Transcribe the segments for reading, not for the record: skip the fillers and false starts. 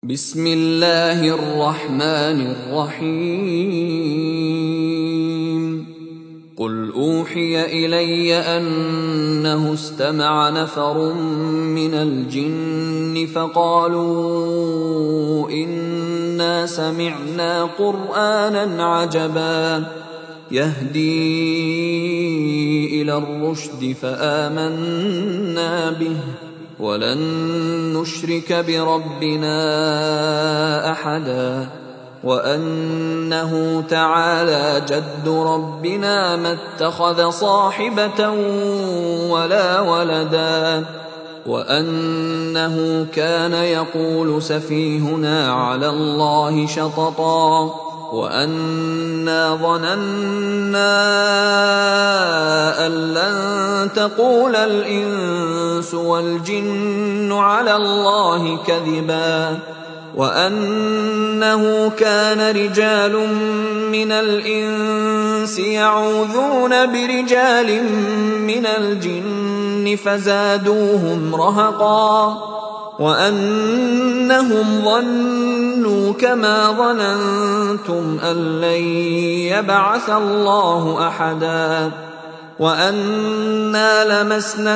بسم الله الرحمن الرحيم قل أوحي إلي أنه استمع نفر من الجن فقالوا إنا سمعنا قرآنا عجبا يهدي إلى الرشد فآمنا به ولن نشرك بربنا أحدا وأنه تعالى جد ربنا ما اتخذ صاحبة ولا ولدا وأنه كان يقول سفيهنا على الله شططا وأنا ظننا أن لن تقول الإنس والجن على الله كذبا وأنه كان رجال من الإنس يعوذون برجال من الجن فزادوهم رهقا وأنهم ظنوا كما ظننتم أن لن يبعث الله أحدا وأنا لمسنا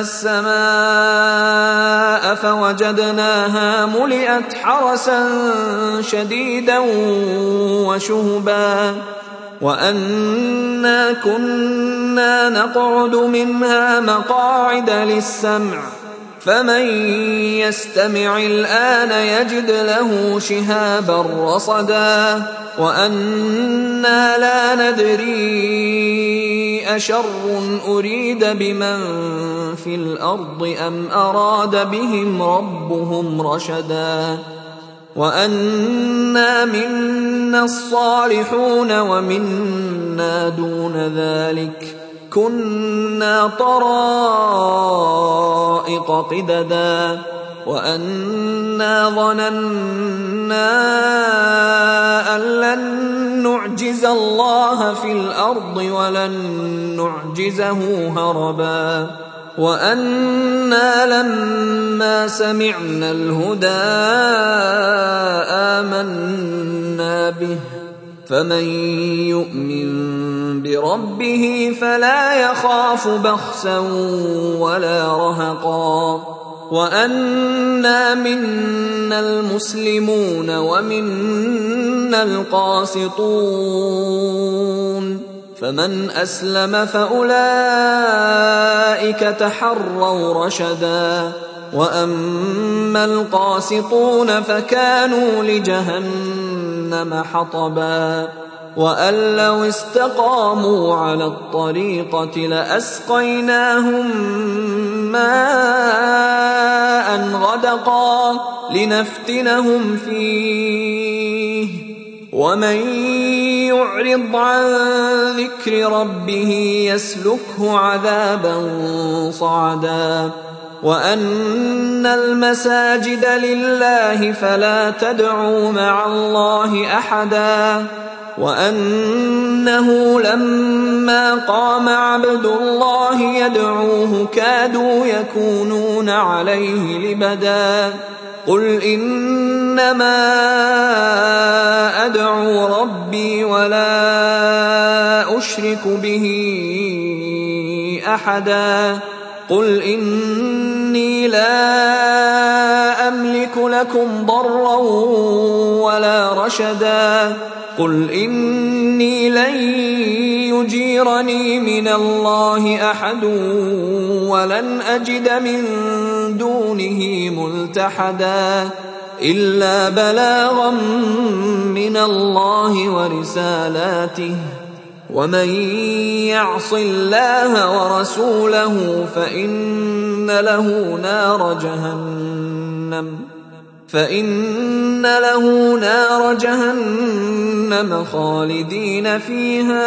السماء فوجدناها ملئت حرسا شديدا وشهبا وأنا كنا نقعد منها مقاعد للسمع فمن يستمع الآن يجد له شهابا رصدا وأنا لا ندري أشر أريد بمن في الأرض أم أراد بهم ربهم رشدا وأنا منا الصالحون ومنا دون ذلك كنا طرائق قددا وأنا ظننا أن لن نعجز الله في الأرض ولن نعجزه هربا وأنا لما سمعنا الهدى آمنا به فمن يؤمن بربه فلا يخاف بخسا ولا رهقا وأنا منا المسلمون ومنا القاسطون فمن أسلم فأولئك تحروا رشدا وأما القاسطون فكانوا لجهنم حطبا وأن لو استقاموا على الطريقة لأسقيناهم ماء غدقا لنفتنهم فيه ومن يعرض عن ذكر ربه يسلكه عذابا صعدا وأن المساجد لله فلا تدعوا مع الله أحدا وأنه لما قام عبد الله يدعوه كادوا يكونون عليه لبدا قل إنما أدعو ربي ولا أشرك به أحدا قل إني لا أملك لكم ضرا ولا رشدا قل إني لن يجيرني من الله أحد ولن أجد من دونه ملتحدا إلا بلاغا من الله ورسالاته ومن يعص الله ورسوله فإن له نار جهنم خالدين فيها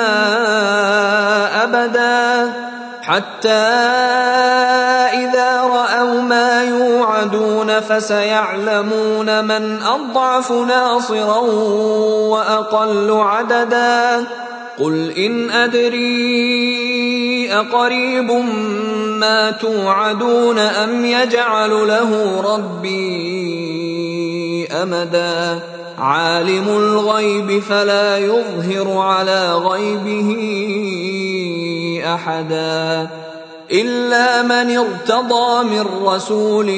أبدا حتى إذا رأوا ما يوعدون فسيعلمون من أضعف ناصرا وأقل عددا قل إن أدري أقريب ما توعدون أم يجعل له ربي أمدا عالم الغيب فلا يظهر على غيبه أحدا إلا من ارتضى من رسول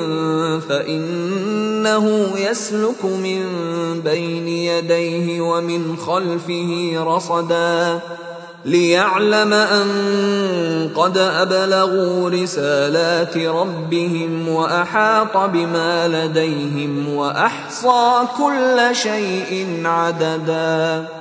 فإنه يسلك من بين يديه ومن خلفه رصدا ليعلم أن قد أبلغوا رسالات ربهم وأحاط بما لديهم وأحصى كل شيء عددا.